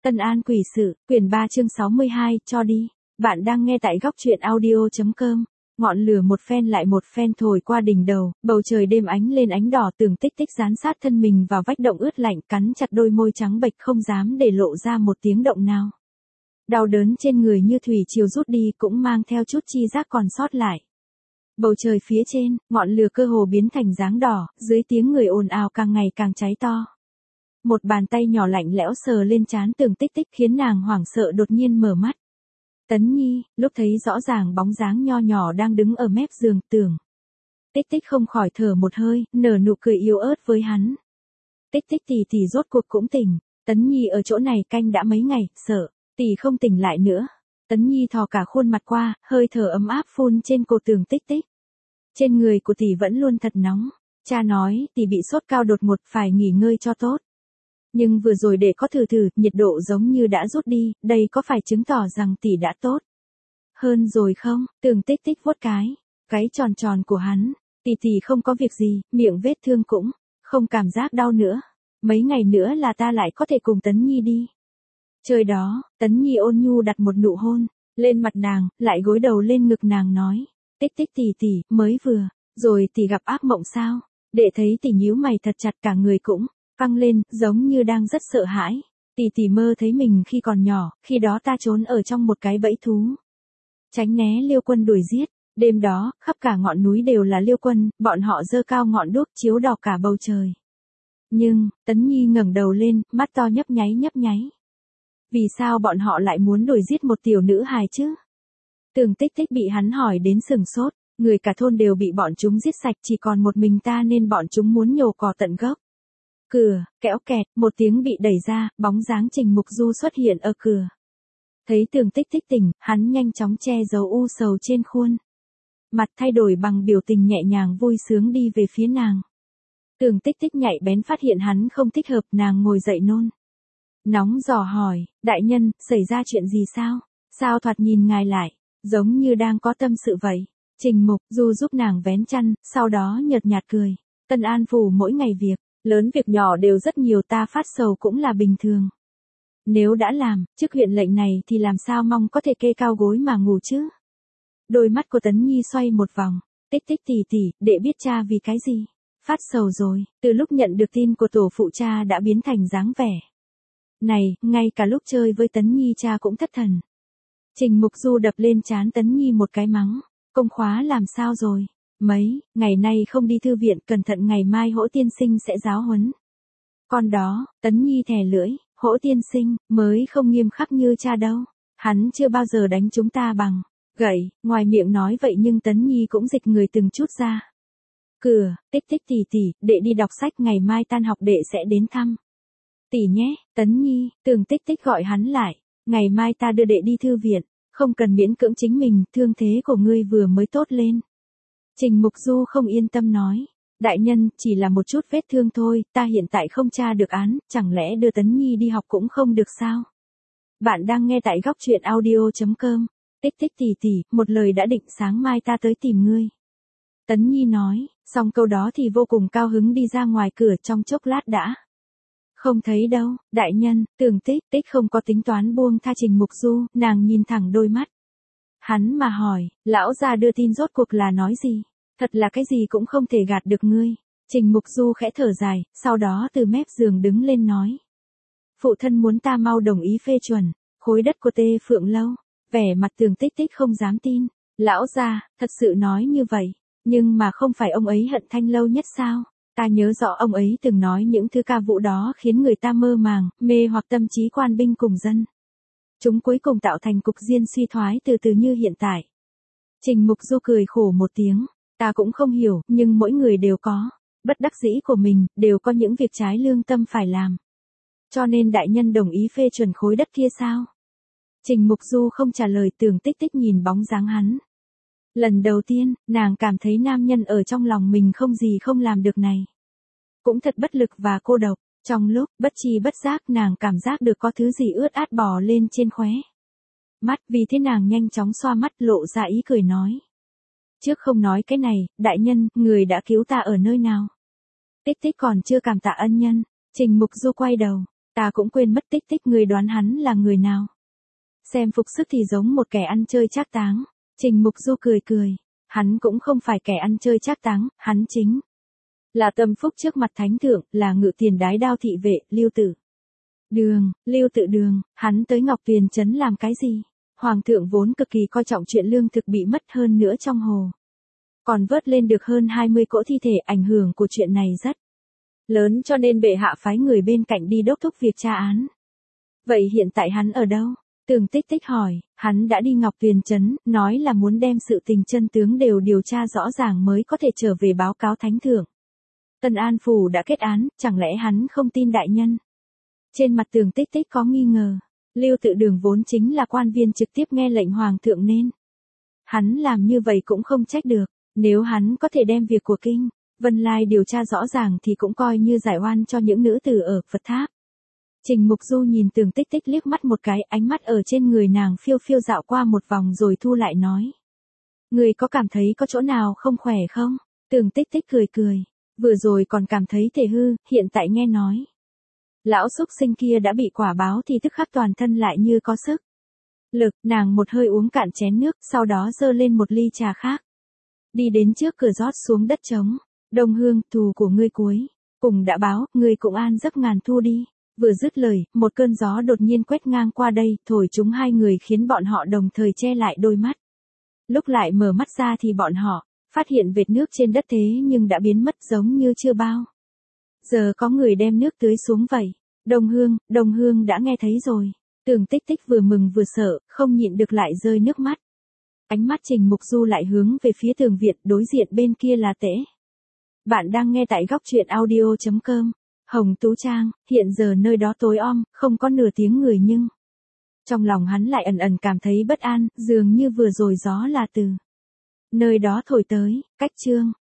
Tân An quỷ sự, quyển 3 chương 62, cho đi. Bạn đang nghe tại góc truyện audio.com. Ngọn lửa một phen lại một phen thổi qua đỉnh đầu, bầu trời đêm ánh lên ánh đỏ, Tường Tích Tích dán sát thân mình vào vách động ướt lạnh, cắn chặt đôi môi trắng bệch không dám để lộ ra một tiếng động nào. Đau đớn trên người như thủy triều rút đi, cũng mang theo chút chi giác còn sót lại. Bầu trời phía trên, ngọn lửa cơ hồ biến thành dáng đỏ, dưới tiếng người ồn ào càng ngày càng cháy to. Một bàn tay nhỏ lạnh lẽo sờ lên trán Tường Tích Tích khiến nàng hoảng sợ đột nhiên mở mắt. Tấn Nhi, lúc thấy rõ ràng bóng dáng nho nhỏ đang đứng ở mép giường, Tường Tích Tích không khỏi thở một hơi, nở nụ cười yếu ớt với hắn. Tích Tích tỷ rốt cuộc cũng tỉnh. Tấn Nhi ở chỗ này canh đã mấy ngày, sợ tỷ không tỉnh lại nữa. Tấn Nhi thò cả khuôn mặt qua, hơi thở ấm áp phun trên cổ Tường Tích Tích. Trên người của tỷ vẫn luôn thật nóng. Cha nói tỷ bị sốt cao đột ngột, phải nghỉ ngơi cho tốt. Nhưng vừa rồi để có thử, nhiệt độ giống như đã rút đi, đây có phải chứng tỏ rằng tỷ đã tốt hơn rồi không? Tường Tích Tích vuốt cái tròn của hắn. Tỷ không có việc gì, miệng vết thương cũng không cảm giác đau nữa. Mấy ngày nữa là ta lại có thể cùng Tấn Nhi đi. Trời đó, Tấn Nhi ôn nhu đặt một nụ hôn lên mặt nàng, lại gối đầu lên ngực nàng nói. Tích Tích tỷ, mới vừa rồi tỷ gặp ác mộng sao? Đệ thấy tỷ nhíu mày thật chặt, cả người cũng căng lên, giống như đang rất sợ hãi. Tỷ mơ thấy mình khi còn nhỏ, khi đó ta trốn ở trong một cái bẫy thú, tránh né Liêu Quân đuổi giết. Đêm đó, khắp cả ngọn núi đều là Liêu Quân, bọn họ giơ cao ngọn đuốc chiếu đỏ cả bầu trời. Nhưng, Tấn Nhi ngẩng đầu lên, mắt to nhấp nháy. Vì sao bọn họ lại muốn đuổi giết một tiểu nữ hài chứ? Tường Tích Tích bị hắn hỏi đến sừng sốt, người cả thôn đều bị bọn chúng giết sạch, chỉ còn một mình ta nên bọn chúng muốn nhổ cỏ tận gốc. Cửa, kẽo kẹt, một tiếng bị đẩy ra, bóng dáng Trình Mục Du xuất hiện ở cửa. Thấy Tường Tích Tích tỉnh, hắn nhanh chóng che giấu u sầu trên khuôn mặt, thay đổi bằng biểu tình nhẹ nhàng vui sướng đi về phía nàng. Tường Tích Tích nhạy bén phát hiện hắn không thích hợp, nàng ngồi dậy nôn nóng dò hỏi, đại nhân, xảy ra chuyện gì sao? Sao thoạt nhìn ngài lại giống như đang có tâm sự vậy? Trình Mục Du giúp nàng vén chăn, sau đó nhợt nhạt cười. Tân An phủ mỗi ngày việc lớn việc nhỏ đều rất nhiều, ta phát sầu cũng là bình thường. Nếu đã làm chức huyện lệnh này thì làm sao mong có thể kê cao gối mà ngủ chứ? Đôi mắt của Tấn Nhi xoay một vòng. Tích Tích tỷ, đệ biết cha vì cái gì phát sầu rồi. Từ lúc nhận được tin của tổ phụ, cha đã biến thành dáng vẻ này, ngay cả lúc chơi với Tấn Nhi cha cũng thất thần. Trình Mục Du đập lên trán Tấn Nhi một cái mắng. Công khóa làm sao rồi? Mấy ngày nay không đi thư viện, cẩn thận ngày mai Hỗ tiên sinh sẽ giáo huấn con đó. Tấn Nhi thè lưỡi, Hỗ tiên sinh mới không nghiêm khắc như cha đâu. Hắn chưa bao giờ đánh chúng ta bằng gậy. Ngoài miệng nói vậy nhưng Tấn Nhi cũng dịch người từng chút ra. Cửa, Tích Tích tỷ, đệ đi đọc sách, ngày mai tan học đệ sẽ đến thăm tỷ nhé. Tấn Nhi, Tường Tích Tích gọi hắn lại. Ngày mai ta đưa đệ đi thư viện, không cần miễn cưỡng chính mình, thương thế của ngươi vừa mới tốt lên. Trình Mục Du không yên tâm nói. Đại nhân, chỉ là một chút vết thương thôi, ta hiện tại không tra được án, chẳng lẽ đưa Tấn Nhi đi học cũng không được sao? Bạn đang nghe tại góc truyện audio.com. Tích Tích tỷ, một lời đã định, sáng mai ta tới tìm ngươi. Tấn Nhi nói, xong câu đó thì vô cùng cao hứng đi ra ngoài cửa, trong chốc lát đã không thấy đâu. Đại nhân, Tường Tích Tích không có tính toán buông tha Trình Mục Du, nàng nhìn thẳng đôi mắt hắn mà hỏi, lão gia đưa tin rốt cuộc là nói gì? Thật là cái gì cũng không thể gạt được ngươi. Trình Mục Du khẽ thở dài, sau đó từ mép giường đứng lên nói. Phụ thân muốn ta mau đồng ý phê chuẩn khối đất của Tê Phượng Lâu. Vẻ mặt Tường Tích Tích không dám tin. Lão gia, thật sự nói như vậy. Nhưng mà không phải ông ấy hận Thanh Lâu Nhất sao? Ta nhớ rõ ông ấy từng nói những thứ ca vũ đó khiến người ta mơ màng, mê hoặc tâm trí quan binh cùng dân. Chúng cuối cùng tạo thành cục diên suy thoái từ từ như hiện tại. Trình Mục Du cười khổ một tiếng. Ta cũng không hiểu, nhưng mỗi người đều có bất đắc dĩ của mình, đều có những việc trái lương tâm phải làm. Cho nên đại nhân đồng ý phê chuẩn khối đất kia sao? Trình Mục Du không trả lời. Tường Tích Tích nhìn bóng dáng hắn. Lần đầu tiên, nàng cảm thấy nam nhân ở trong lòng mình không gì không làm được này. Cũng thật bất lực và cô độc. Trong lúc bất tri bất giác, nàng cảm giác được có thứ gì ướt át bò lên trên khóe mắt, vì thế nàng nhanh chóng xoa mắt, lộ ra ý cười nói. Trước không nói cái này, đại nhân, người đã cứu ta ở nơi nào? Tích Tích còn chưa cảm tạ ân nhân. Trình Mục Du quay đầu, Ta cũng quên mất Tích Tích, ngươi đoán hắn là người nào? Xem phục sức thì giống một kẻ ăn chơi trác táng. Trình Mục Du cười cười. Hắn cũng không phải kẻ ăn chơi trác táng, hắn chính là tâm phúc trước mặt thánh thượng, là ngự tiền đái đao thị vệ, Lưu Tự Lưu Tự Đường, hắn tới Ngọc Tuyền trấn làm cái gì? Hoàng thượng vốn cực kỳ coi trọng chuyện lương thực bị mất, hơn nữa trong hồ còn vớt lên được hơn 20 cỗ thi thể, ảnh hưởng của chuyện này rất lớn, cho nên bệ hạ phái người bên cạnh đi đốc thúc việc tra án. Vậy hiện tại hắn ở đâu? Tường Tích Tích hỏi. Hắn đã đi Ngọc Tuyền trấn, nói là muốn đem sự tình chân tướng đều điều tra rõ ràng mới có thể trở về báo cáo thánh thượng. Tân An phủ đã kết án, chẳng lẽ hắn không tin đại nhân? Trên mặt Tường Tích Tích có nghi ngờ. Lưu Tự Đường vốn chính là quan viên trực tiếp nghe lệnh hoàng thượng nên hắn làm như vậy cũng không trách được. Nếu hắn có thể đem việc của Kinh Vân Lai điều tra rõ ràng thì cũng coi như giải oan cho những nữ tử ở Phật Tháp. Trình Mục Du nhìn Tường Tích Tích liếc mắt một cái, ánh mắt ở trên người nàng phiêu phiêu dạo qua một vòng rồi thu lại nói. Người có cảm thấy có chỗ nào không khỏe không? Tường Tích Tích cười cười. Vừa rồi còn cảm thấy thể hư, hiện tại nghe nói lão xúc sinh kia đã bị quả báo thì tức khắc toàn thân lại như có sức lực. Nàng một hơi uống cạn chén nước, sau đó giơ lên một ly trà khác. Đi đến trước cửa rót xuống đất trống. Đông Hương, thù của ngươi cuối cùng đã báo, ngươi cũng an giấc ngàn thu đi. Vừa dứt lời, một cơn gió đột nhiên quét ngang qua đây, thổi chúng hai người khiến bọn họ đồng thời che lại đôi mắt. Lúc lại mở mắt ra thì bọn họ phát hiện vệt nước trên đất thế nhưng đã biến mất giống như chưa bao giờ có người đem nước tưới xuống vậy. Đông Hương đã nghe thấy rồi. Tường Tích Tích vừa mừng vừa sợ, không nhịn được lại rơi nước mắt. Ánh mắt Trình Mục Du lại hướng về phía tường viện, đối diện bên kia là Tễ. Bạn đang nghe tại góc truyện audio.com. Hồng Tú Trang, hiện giờ nơi đó tối om, không có nửa tiếng người nhưng trong lòng hắn lại ẩn ẩn cảm thấy bất an, dường như vừa rồi gió là từ nơi đó thổi tới. Cách chương